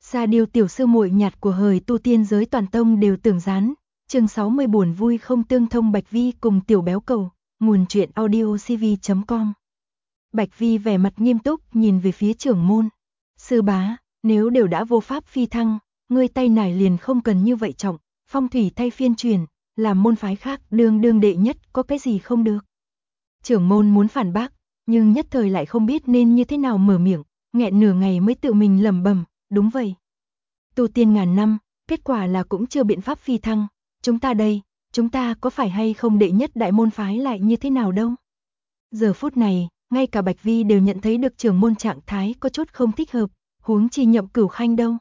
Sa Điêu tiểu sư muội nhạt của hời tu tiên giới toàn tông đều tưởng gián. Chương 60 buồn vui không tương thông. Bạch Vi cùng Tiểu Béo Cầu, nguồn truyện audiocv.com. Bạch Vi vẻ mặt nghiêm túc nhìn về phía trưởng môn. Sư bá, nếu đều đã vô pháp phi thăng, ngươi tay nải liền không cần như vậy trọng, phong thủy thay phiên truyền, làm môn phái khác đương đệ nhất có cái gì không được. Trưởng môn muốn phản bác, nhưng nhất thời lại không biết nên như thế nào mở miệng, nghẹn nửa ngày mới tự mình lẩm bẩm, đúng vậy. Tu tiên ngàn năm, kết quả là cũng chưa biện pháp phi thăng, chúng ta đây, chúng ta có phải hay không đệ nhất đại môn phái lại như thế nào đâu. Giờ phút này, ngay cả Bạch Vi đều nhận thấy được trưởng môn trạng thái có chút không thích hợp, huống chi Nhậm Cửu Khanh đâu.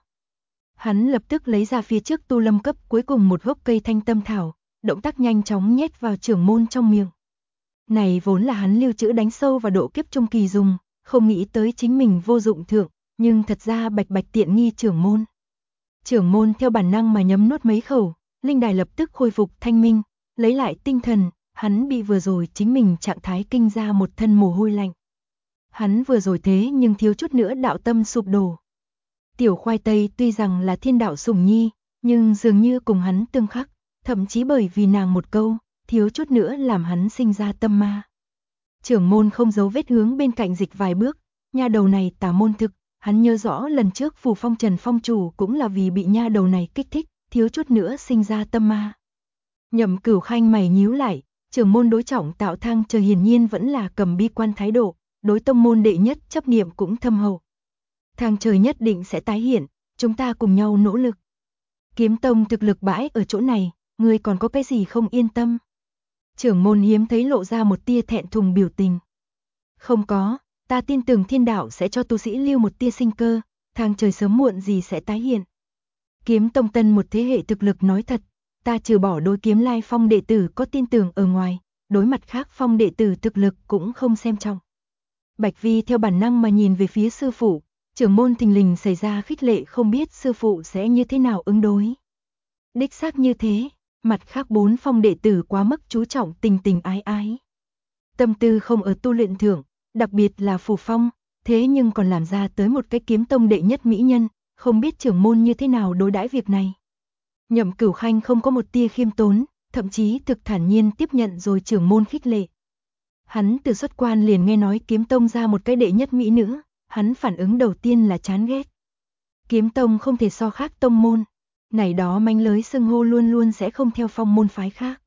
Hắn lập tức lấy ra phía trước tu lâm cấp cuối cùng một gốc cây thanh tâm thảo, động tác nhanh chóng nhét vào trưởng môn trong miệng. Này vốn là hắn lưu trữ đánh sâu vào độ kiếp trung kỳ dùng, không nghĩ tới chính mình vô dụng thượng, nhưng thật ra bạch tiện nghi trưởng môn. Trưởng môn theo bản năng mà nhấm nuốt mấy khẩu, linh đài lập tức khôi phục thanh minh, lấy lại tinh thần, hắn bị vừa rồi chính mình trạng thái kinh ra một thân mồ hôi lạnh. Hắn vừa rồi thế nhưng thiếu chút nữa đạo tâm sụp đổ. Tiểu khoai tây tuy rằng là thiên đạo sủng nhi, nhưng dường như cùng hắn tương khắc, thậm chí bởi vì nàng một câu, thiếu chút nữa làm hắn sinh ra tâm ma. Trưởng môn không giấu vết hướng bên cạnh dịch vài bước, nha đầu này tà môn thực, hắn nhớ rõ lần trước Phù Phong Trần Phong chủ cũng là vì bị nha đầu này kích thích, thiếu chút nữa sinh ra tâm ma. Nhậm Cửu Khanh mày nhíu lại, trưởng môn đối trọng tạo thang trời hiển nhiên vẫn là cầm bi quan thái độ, đối tông môn đệ nhất chấp niệm cũng thâm hậu. Thang trời nhất định sẽ tái hiện, chúng ta cùng nhau nỗ lực. Kiếm tông thực lực bãi ở chỗ này, ngươi còn có cái gì không yên tâm? Trưởng môn hiếm thấy lộ ra một tia thẹn thùng biểu tình. Không có, ta tin tưởng thiên đạo sẽ cho tu sĩ lưu một tia sinh cơ, thang trời sớm muộn gì sẽ tái hiện. Kiếm tông tân một thế hệ thực lực nói thật, ta trừ bỏ đối Kiếm Lai Phong đệ tử có tin tưởng ở ngoài, đối mặt khác phong đệ tử thực lực cũng không xem trọng. Bạch Vi theo bản năng mà nhìn về phía sư phụ, trưởng môn thình lình xảy ra khích lệ không biết sư phụ sẽ như thế nào ứng đối. Đích xác như thế, mặt khác 4 phong đệ tử quá mức chú trọng tình ái. Tâm tư không ở tu luyện thượng, đặc biệt là Phù Phong, thế nhưng còn làm ra tới một cái kiếm tông đệ nhất mỹ nhân, không biết trưởng môn như thế nào đối đãi việc này. Nhậm Cửu Khanh không có một tia khiêm tốn, thậm chí thực thản nhiên tiếp nhận rồi trưởng môn khích lệ. Hắn từ xuất quan liền nghe nói kiếm tông ra một cái đệ nhất mỹ nữ, hắn phản ứng đầu tiên là chán ghét. Kiếm tông không thể so khác tông môn, này đó manh lới xưng hô luôn luôn sẽ không theo phong môn phái khác.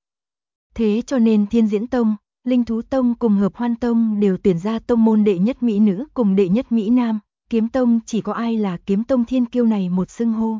Thế cho nên Thiên Diễn Tông, Linh Thú Tông cùng Hợp Hoan Tông đều tuyển ra tông môn đệ nhất mỹ nữ cùng đệ nhất mỹ nam, kiếm tông chỉ có ai là kiếm tông thiên kiêu này một xưng hô.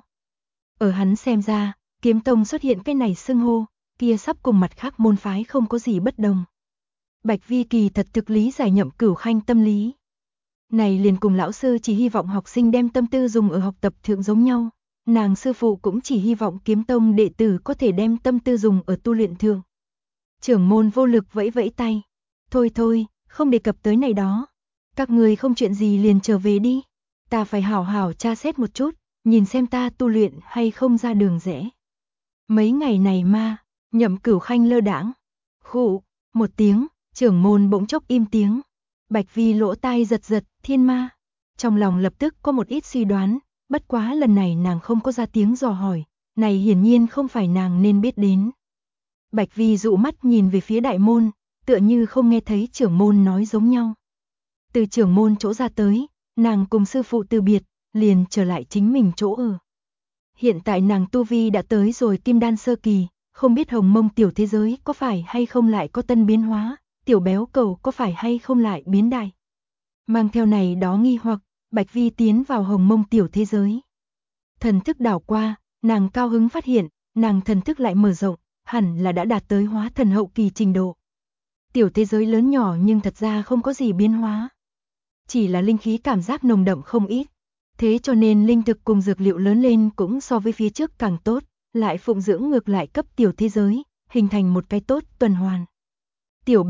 Ở hắn xem ra, kiếm tông xuất hiện cái này xưng hô, kia sắp cùng mặt khác môn phái không có gì bất đồng. Bạch Vi kỳ thật thực lý giải Nhậm Cửu Khanh tâm lý. Này liền cùng lão sư chỉ hy vọng học sinh đem tâm tư dùng ở học tập thượng giống nhau, nàng sư phụ cũng chỉ hy vọng kiếm tông đệ tử có thể đem tâm tư dùng ở tu luyện thượng. Trưởng môn vô lực vẫy vẫy tay. Thôi, không đề cập tới này đó. Các người không chuyện gì liền trở về đi. Ta phải hảo hảo tra xét một chút, nhìn xem ta tu luyện hay không ra đường rẽ. Mấy ngày này ma, Nhậm Cửu Khanh lơ đãng. Khụ, một tiếng, trưởng môn bỗng chốc im tiếng. Bạch Vi lỗ tai giật, thiên ma. Trong lòng lập tức có một ít suy đoán, bất quá lần này nàng không có ra tiếng dò hỏi, này hiển nhiên không phải nàng nên biết đến. Bạch Vi dụ mắt nhìn về phía đại môn, tựa như không nghe thấy trưởng môn nói giống nhau. Từ trưởng môn chỗ ra tới, nàng cùng sư phụ từ biệt, liền trở lại chính mình chỗ ở. Hiện tại nàng tu vi đã tới rồi kim đan sơ kỳ, không biết hồng mông tiểu thế giới có phải hay không lại có tân biến hóa, tiểu béo cầu có phải hay không lại biến đại. Mang theo này đó nghi hoặc, Bạch Vi tiến vào hồng mông tiểu thế giới. Thần thức đảo qua, nàng cao hứng phát hiện, nàng thần thức lại mở rộng, hẳn là đã đạt tới hóa thần hậu kỳ trình độ. Tiểu thế giới lớn nhỏ nhưng thật ra không có gì biến hóa. Chỉ là linh khí cảm giác nồng đậm không ít. Thế cho nên linh thực cùng dược liệu lớn lên cũng so với phía trước càng tốt, lại phụng dưỡng ngược lại cấp tiểu thế giới, hình thành một cái tốt tuần hoàn. Tiểu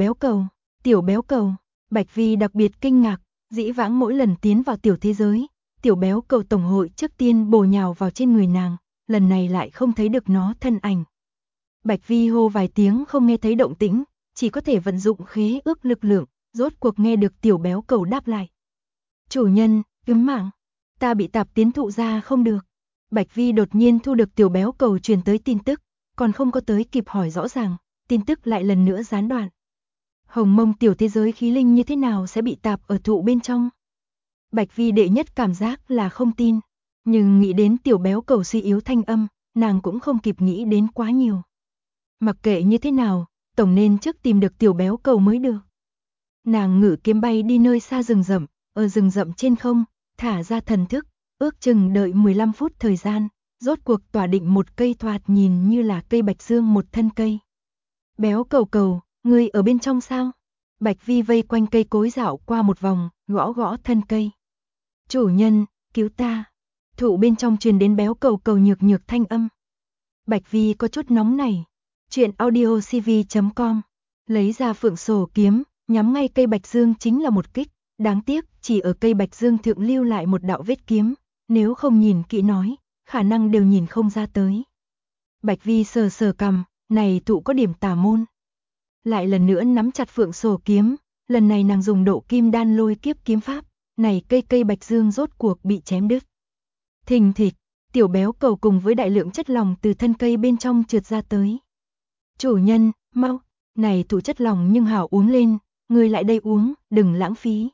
béo cầu, Bạch Vi đặc biệt kinh ngạc, dĩ vãng mỗi lần tiến vào tiểu thế giới, tiểu béo cầu tổng hội trước tiên bổ nhào vào trên người nàng, lần này lại không thấy được nó thân ảnh. Bạch Vi hô vài tiếng không nghe thấy động tĩnh, chỉ có thể vận dụng khế ước lực lượng, rốt cuộc nghe được tiểu béo cầu đáp lại. Chủ nhân, cứu mạng. ta bị tạp tiến thụ ra không được. Bạch Vi đột nhiên thu được tiểu béo cầu truyền tới tin tức, còn không có tới kịp hỏi rõ ràng, tin tức lại lần nữa gián đoạn. Hồng Mông tiểu thế giới khí linh như thế nào sẽ bị tạp ở thụ bên trong? Bạch Vi đệ nhất cảm giác là không tin, nhưng nghĩ đến tiểu béo cầu suy yếu thanh âm, nàng cũng không kịp nghĩ đến quá nhiều. Mặc kệ như thế nào, tổng nên trước tìm được tiểu béo cầu mới được. Nàng ngự kiếm bay đi nơi xa rừng rậm, ở rừng rậm trên không, thả ra thần thức, ước chừng đợi 15 phút thời gian, rốt cuộc tỏa định một cây thoạt nhìn như là cây bạch dương một thân cây. Béo cầu cầu, ngươi ở bên trong sao? Bạch Vi vây quanh cây cối dạo qua một vòng, gõ gõ thân cây. Chủ nhân, cứu ta. Thụ bên trong truyền đến béo cầu cầu nhược nhược thanh âm. Bạch Vi có chút nóng này. Chuyện audiocv.com. Lấy ra phượng sổ kiếm, nhắm ngay cây bạch dương chính là một kích. Đáng tiếc, chỉ ở cây bạch dương thượng lưu lại một đạo vết kiếm. Nếu không nhìn kỹ nói, khả năng đều nhìn không ra tới. Bạch Vi sờ sờ cằm, này thụ có điểm tà môn. Lại lần nữa nắm chặt phượng sổ kiếm, lần này nàng dùng độ kim đan lôi kiếp kiếm pháp, này cây bạch dương rốt cuộc bị chém đứt. Thình thịch, tiểu béo cầu cùng với đại lượng chất lỏng từ thân cây bên trong trượt ra tới. Chủ nhân, mau, này thụ chất lỏng nhưng hảo uống lên, người lại đây uống, đừng lãng phí.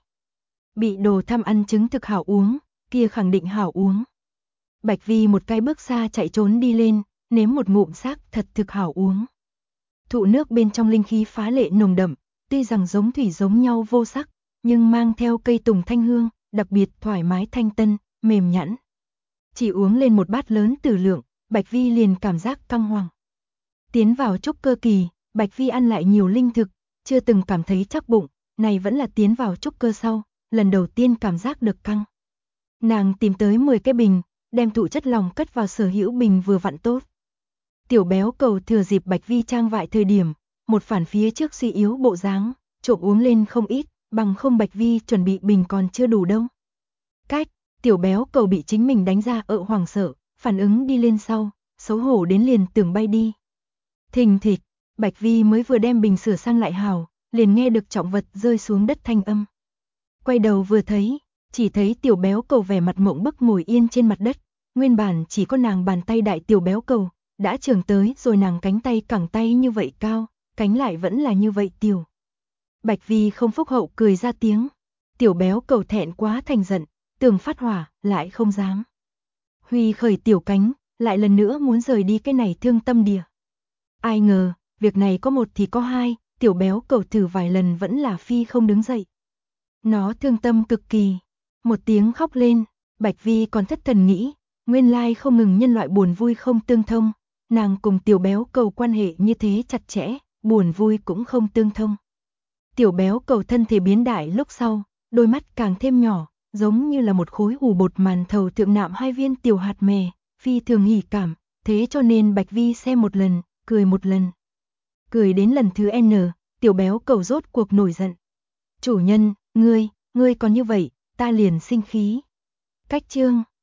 Bị đồ tham ăn chứng thực hảo uống, kia khẳng định hảo uống. Bạch Vi một cái bước xa chạy trốn đi lên, nếm một ngụm xác thật thực hảo uống. Thụ nước bên trong linh khí phá lệ nồng đậm, tuy rằng giống thủy giống nhau vô sắc, nhưng mang theo cây tùng thanh hương, đặc biệt thoải mái thanh tân, mềm nhẵn. Chỉ uống lên một bát lớn tử lượng, Bạch Vi liền cảm giác căng hoàng. Tiến vào trúc cơ kỳ, Bạch Vi ăn lại nhiều linh thực, chưa từng cảm thấy chắc bụng, này vẫn là tiến vào trúc cơ sau, lần đầu tiên cảm giác được căng. Nàng tìm tới 10 cái bình, đem thụ chất lỏng cất vào sở hữu bình vừa vặn tốt. Tiểu béo cầu thừa dịp Bạch Vi trang vại thời điểm, một phản phía trước suy yếu bộ dáng, trộm uống lên không ít, bằng không Bạch Vi chuẩn bị bình còn chưa đủ đâu. Cách, tiểu béo cầu bị chính mình đánh ra hoảng sợ, phản ứng đi lên sau, xấu hổ đến liền tưởng bay đi. Thình thịch, Bạch Vi mới vừa đem bình sửa sang lại hào, liền nghe được trọng vật rơi xuống đất thanh âm. Quay đầu vừa thấy, chỉ thấy tiểu béo cầu vẻ mặt mộng bức ngồi yên trên mặt đất, nguyên bản chỉ có nàng bàn tay đại tiểu béo cầu, đã trưởng tới rồi nàng cánh tay cẳng tay như vậy cao, cánh lại vẫn là như vậy tiểu. Bạch Vi không phúc hậu cười ra tiếng, tiểu béo cầu thẹn quá thành giận, tưởng phát hỏa, lại không dám. Huy khởi tiểu cánh, lại lần nữa muốn rời đi cái này thương tâm địa. Ai ngờ, việc này có một thì có hai, tiểu béo cầu thử vài lần vẫn là phi không đứng dậy. Nó thương tâm cực kỳ, một tiếng khóc lên, Bạch Vi còn thất thần nghĩ, nguyên lai không ngừng nhân loại buồn vui không tương thông, nàng cùng tiểu béo cầu quan hệ như thế chặt chẽ, buồn vui cũng không tương thông. Tiểu béo cầu thân thể biến đại lúc sau, đôi mắt càng thêm nhỏ, giống như là một khối ủ bột màn thầu thượng nạm 2 viên tiểu hạt mè, phi thường hỉ cảm, thế cho nên Bạch Vi xem một lần, cười một lần. Cười đến lần thứ N, tiểu béo cầu rốt cuộc nổi giận. Chủ nhân, ngươi còn như vậy, ta liền sinh khí. Cách chương